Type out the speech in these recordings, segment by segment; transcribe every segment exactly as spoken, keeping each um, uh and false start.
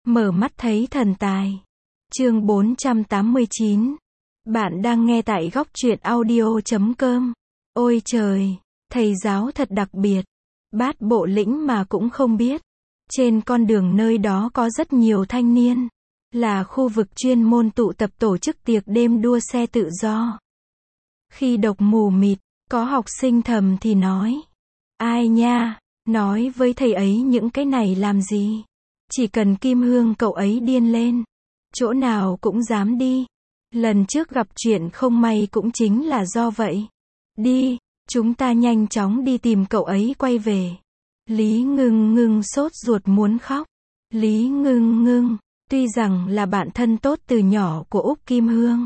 Mở mắt thấy thần tài. Chương bốn trăm tám mươi chín. Bạn đang nghe tại góc truyện audio chấm com. Ôi trời, thầy giáo thật đặc biệt. Bát Bộ Lĩnh mà cũng không biết. Trên con đường nơi đó có rất nhiều thanh niên. Là khu vực chuyên môn tụ tập tổ chức tiệc đêm đua xe tự do. Khi độc mù mịt, có học sinh thầm thì nói. Ai nha, nói với thầy ấy những cái này làm gì? Chỉ cần Kim Hương cậu ấy điên lên. Chỗ nào cũng dám đi. Lần trước gặp chuyện không may cũng chính là do vậy. Đi, chúng ta nhanh chóng đi tìm cậu ấy quay về. Lý Ngưng Ngưng sốt ruột muốn khóc. Lý Ngưng Ngưng, tuy rằng là bạn thân tốt từ nhỏ của Úc Kim Hương.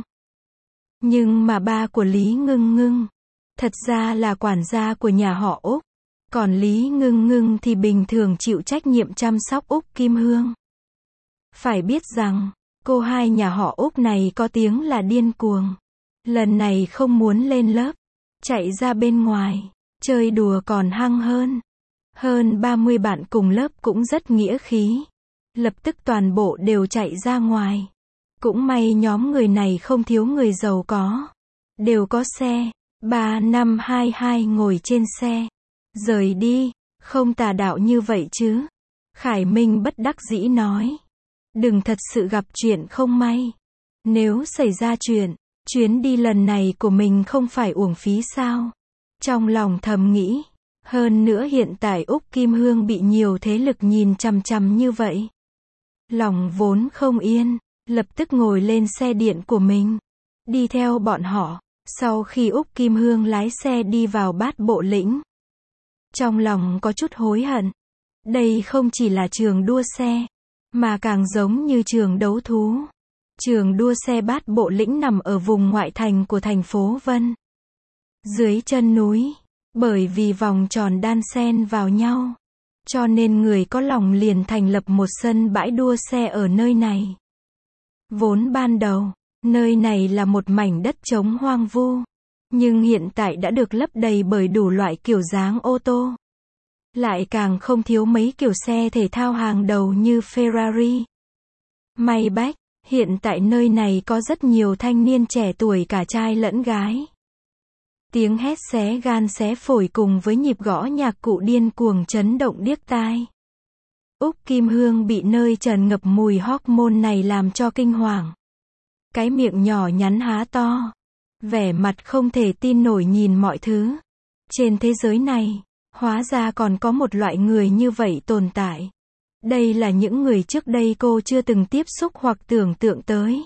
Nhưng mà ba của Lý Ngưng Ngưng, thật ra là quản gia của nhà họ Úc. Còn Lý Ngưng Ngưng thì bình thường chịu trách nhiệm chăm sóc Úc Kim Hương. Phải biết rằng, cô hai nhà họ Úc này có tiếng là điên cuồng. Lần này không muốn lên lớp, chạy ra bên ngoài, chơi đùa còn hăng hơn. Hơn ba mươi bạn cùng lớp cũng rất nghĩa khí. Lập tức toàn bộ đều chạy ra ngoài. Cũng may nhóm người này không thiếu người giàu có. Đều có xe. Ba năm hai hai ngồi trên xe. Rời đi, không tà đạo như vậy chứ. Khải Minh bất đắc dĩ nói. Đừng thật sự gặp chuyện không may. Nếu xảy ra chuyện, chuyến đi lần này của mình không phải uổng phí sao? Trong lòng thầm nghĩ. Hơn nữa hiện tại Úc Kim Hương bị nhiều thế lực nhìn chằm chằm như vậy. Lòng vốn không yên, lập tức ngồi lên xe điện của mình. Đi theo bọn họ, sau khi Úc Kim Hương lái xe đi vào Bát Bộ Lĩnh. Trong lòng có chút hối hận. Đây không chỉ là trường đua xe, mà càng giống như trường đấu thú. Trường đua xe Bát Bộ Lĩnh nằm ở vùng ngoại thành của thành phố Vân. Dưới chân núi, bởi vì vòng tròn đan xen vào nhau, cho nên người có lòng liền thành lập một sân bãi đua xe ở nơi này. Vốn ban đầu, nơi này là một mảnh đất trống hoang vu. Nhưng hiện tại đã được lấp đầy bởi đủ loại kiểu dáng ô tô. Lại càng không thiếu mấy kiểu xe thể thao hàng đầu như Ferrari, Maybach. Hiện tại nơi này có rất nhiều thanh niên trẻ tuổi cả trai lẫn gái. Tiếng hét xé gan xé phổi cùng với nhịp gõ nhạc cụ điên cuồng chấn động điếc tai. Úc Kim Hương bị nơi tràn ngập mùi hormone này làm cho kinh hoàng. Cái miệng nhỏ nhắn há to. Vẻ mặt không thể tin nổi nhìn mọi thứ. Trên thế giới này, hóa ra còn có một loại người như vậy tồn tại. Đây là những người trước đây cô chưa từng tiếp xúc hoặc tưởng tượng tới.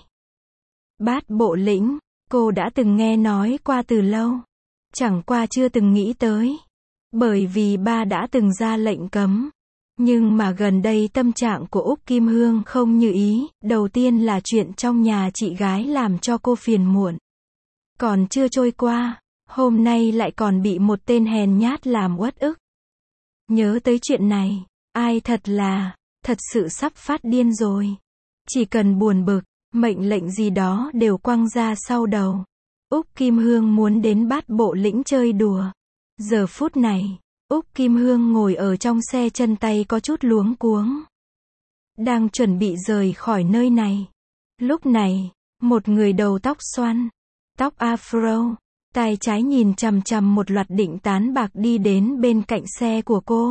Bát Bộ Lĩnh, cô đã từng nghe nói qua từ lâu. Chẳng qua chưa từng nghĩ tới. Bởi vì ba đã từng ra lệnh cấm. Nhưng mà gần đây tâm trạng của Úc Kim Hương không như ý. Đầu tiên là chuyện trong nhà chị gái làm cho cô phiền muộn. Còn chưa trôi qua, hôm nay lại còn bị một tên hèn nhát làm uất ức. Nhớ tới chuyện này, ai thật là, thật sự sắp phát điên rồi. Chỉ cần buồn bực, mệnh lệnh gì đó đều quăng ra sau đầu. Úc Kim Hương muốn đến Bát Bộ Lĩnh chơi đùa. Giờ phút này, Úc Kim Hương ngồi ở trong xe chân tay có chút luống cuống. Đang chuẩn bị rời khỏi nơi này. Lúc này, một người đầu tóc xoăn, tóc afro, tay trái nhìn chằm chằm một loạt định tán bạc đi đến bên cạnh xe của cô.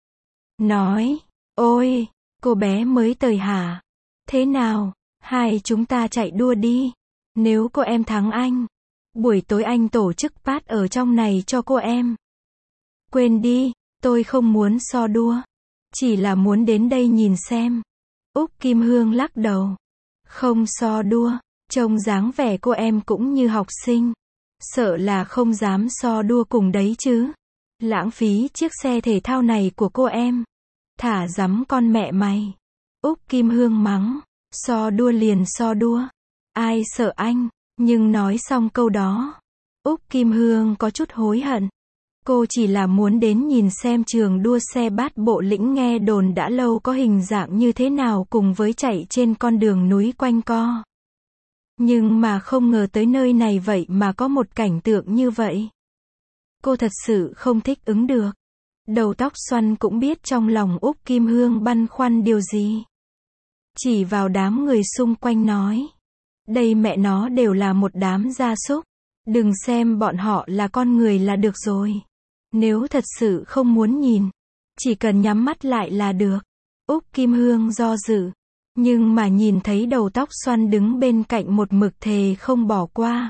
Nói, ôi, cô bé mới tới hả? Thế nào, hai chúng ta chạy đua đi. Nếu cô em thắng anh, buổi tối anh tổ chức party ở trong này cho cô em. Quên đi, tôi không muốn so đua. Chỉ là muốn đến đây nhìn xem. Úc Kim Hương lắc đầu. Không so đua. Trông dáng vẻ cô em cũng như học sinh. Sợ là không dám so đua cùng đấy chứ. Lãng phí chiếc xe thể thao này của cô em. Thả dắm con mẹ mày. Úc Kim Hương mắng. So đua liền so đua. Ai sợ anh. Nhưng nói xong câu đó, Úc Kim Hương có chút hối hận. Cô chỉ là muốn đến nhìn xem trường đua xe Bát Bộ Lĩnh nghe đồn đã lâu có hình dạng như thế nào cùng với chạy trên con đường núi quanh co. Nhưng mà không ngờ tới nơi này vậy mà có một cảnh tượng như vậy. Cô thật sự không thích ứng được. Đầu tóc xoăn cũng biết trong lòng Úc Kim Hương băn khoăn điều gì. chỉ vào đám người xung quanh nói. Đây mẹ nó đều là một đám gia súc. Đừng xem bọn họ là con người là được rồi. Nếu thật sự không muốn nhìn, chỉ cần nhắm mắt lại là được. Úc Kim Hương do dự. Nhưng mà nhìn thấy đầu tóc xoăn đứng bên cạnh một mực thề không bỏ qua.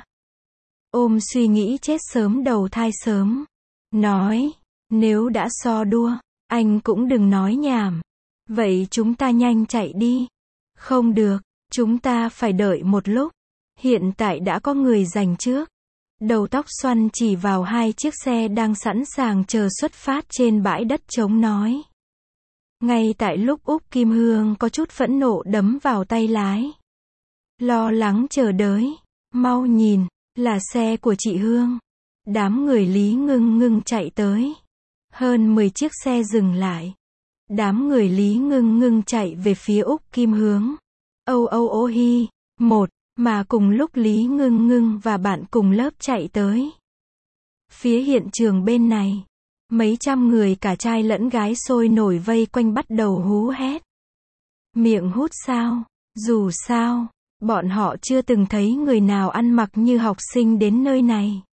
Ôm suy nghĩ chết sớm đầu thai sớm. Nói, nếu đã so đua, anh cũng đừng nói nhảm. Vậy chúng ta nhanh chạy đi. Không được, chúng ta phải đợi một lúc. Hiện tại đã có người giành trước. Đầu tóc xoăn chỉ vào hai chiếc xe đang sẵn sàng chờ xuất phát trên bãi đất trống nói. Ngay tại lúc Úc Kim Hương có chút phẫn nộ đấm vào tay lái. Lo lắng chờ đợi. Mau nhìn, là xe của chị Hương. Đám người Lý Ngưng Ngưng chạy tới. Hơn mười chiếc xe dừng lại. Đám người Lý Ngưng Ngưng chạy về phía Úc Kim Hương. Âu âu ô hi. Một, mà cùng lúc Lý Ngưng Ngưng và bạn cùng lớp chạy tới. Phía hiện trường bên này, mấy trăm người cả trai lẫn gái sôi nổi vây quanh bắt đầu hú hét. Miệng hút sao? Dù sao, bọn họ chưa từng thấy người nào ăn mặc như học sinh đến nơi này.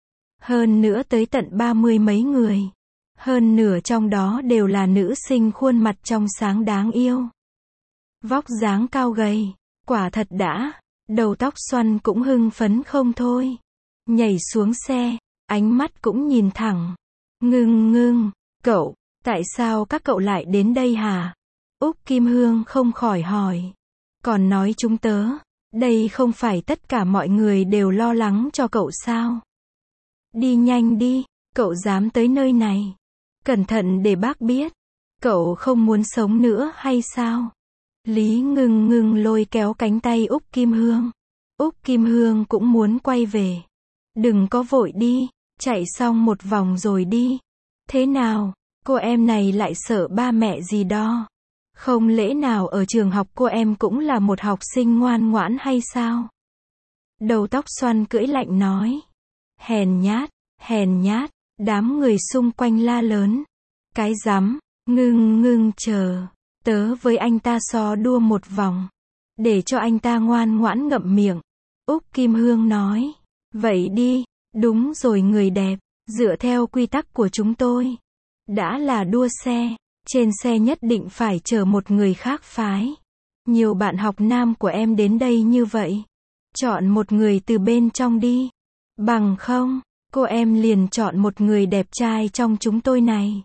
Hơn nữa tới tận ba mươi mấy người. Hơn nửa trong đó đều là nữ sinh khuôn mặt trong sáng đáng yêu. Vóc dáng cao gầy, quả thật đã. Đầu tóc xoăn cũng hưng phấn không thôi. Nhảy xuống xe, ánh mắt cũng nhìn thẳng. Ngưng Ngưng, cậu, tại sao các cậu lại đến đây hả? Úc Kim Hương không khỏi hỏi. Còn nói chúng tớ, đây không phải tất cả mọi người đều lo lắng cho cậu sao? Đi nhanh đi, cậu dám tới nơi này. Cẩn thận để bác biết. Cậu không muốn sống nữa hay sao? Lý Ngưng Ngưng lôi kéo cánh tay Úc Kim Hương. Úc Kim Hương cũng muốn quay về. Đừng có vội đi, chạy xong một vòng rồi đi. Thế nào, cô em này lại sợ ba mẹ gì đó? Không lẽ nào ở trường học cô em cũng là một học sinh ngoan ngoãn hay sao? Đầu tóc xoăn cưỡi lạnh nói. Hèn nhát, hèn nhát, đám người xung quanh la lớn. Cái rắm, Ngưng Ngưng chờ. Tớ với anh ta so đua một vòng. Để cho anh ta ngoan ngoãn ngậm miệng. Úc Kim Hương nói. Vậy đi, đúng rồi người đẹp. Dựa theo quy tắc của chúng tôi. Đã là đua xe. Trên xe nhất định phải chở một người khác phái. Nhiều bạn học nam của em đến đây như vậy. Chọn một người từ bên trong đi. Bằng không, cô em liền chọn một người đẹp trai trong chúng tôi này.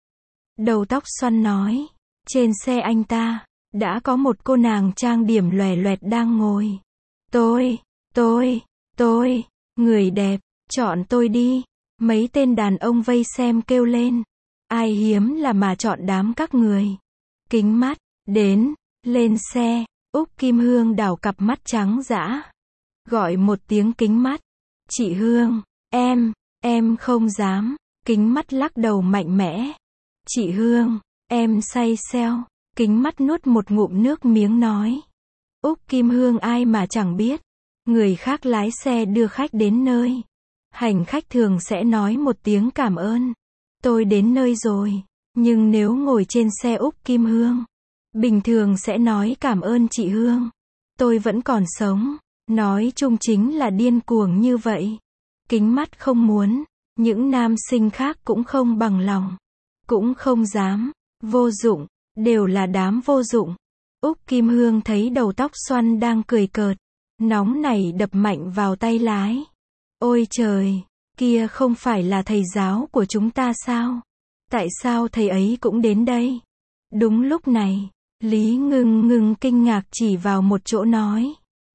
Đầu tóc xoăn nói. Trên xe anh ta, đã có một cô nàng trang điểm lòe loẹt đang ngồi. Tôi, tôi, tôi, người đẹp, chọn tôi đi. Mấy tên đàn ông vây xem kêu lên. Ai hiếm là mà chọn đám các người. Kính mắt, đến, lên xe. Úc Kim Hương đảo cặp mắt trắng dã. Gọi một tiếng kính mắt. Chị Hương, em, em không dám. Kính mắt lắc đầu mạnh mẽ. Chị Hương, em say xeo. Kính mắt nuốt một ngụm nước miếng nói. Úc Kim Hương ai mà chẳng biết. Người khác lái xe đưa khách đến nơi. Hành khách thường sẽ nói một tiếng cảm ơn. Tôi đến nơi rồi. Nhưng nếu ngồi trên xe Úc Kim Hương, bình thường sẽ nói cảm ơn chị Hương. Tôi vẫn còn sống. Nói chung chính là điên cuồng như vậy. Kính mắt không muốn. Những nam sinh khác cũng không bằng lòng. Cũng không dám. Vô dụng. Đều là đám vô dụng. Úc Kim Hương thấy đầu tóc xoăn đang cười cợt. Nóng này đập mạnh vào tay lái. Ôi trời, kia không phải là thầy giáo của chúng ta sao? Tại sao thầy ấy cũng đến đây? Đúng lúc này, Lý Ngưng Ngưng kinh ngạc chỉ vào một chỗ nói.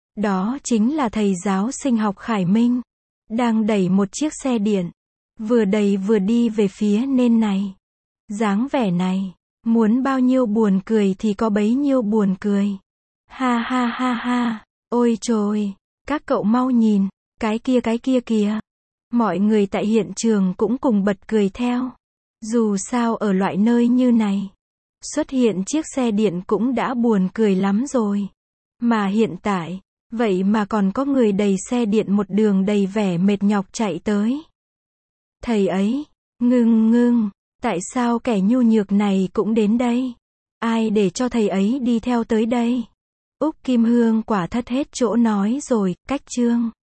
Đó chính là thầy giáo sinh học Khải Minh. Đang đẩy một chiếc xe điện. Vừa đẩy vừa đi về phía nên này. Dáng vẻ này, muốn bao nhiêu buồn cười thì có bấy nhiêu buồn cười. Ha ha ha ha, ôi trời, các cậu mau nhìn, cái kia cái kia kìa. Mọi người tại hiện trường cũng cùng bật cười theo. Dù sao ở loại nơi như này, xuất hiện chiếc xe điện cũng đã buồn cười lắm rồi. Mà hiện tại, vậy mà còn có người đầy xe điện một đường đầy vẻ mệt nhọc chạy tới. Thầy ấy, Ngưng Ngưng, tại sao kẻ nhu nhược này cũng đến đây? Ai để cho thầy ấy đi theo tới đây? Úc Kim Hương quả thất hết chỗ nói rồi, cách chương.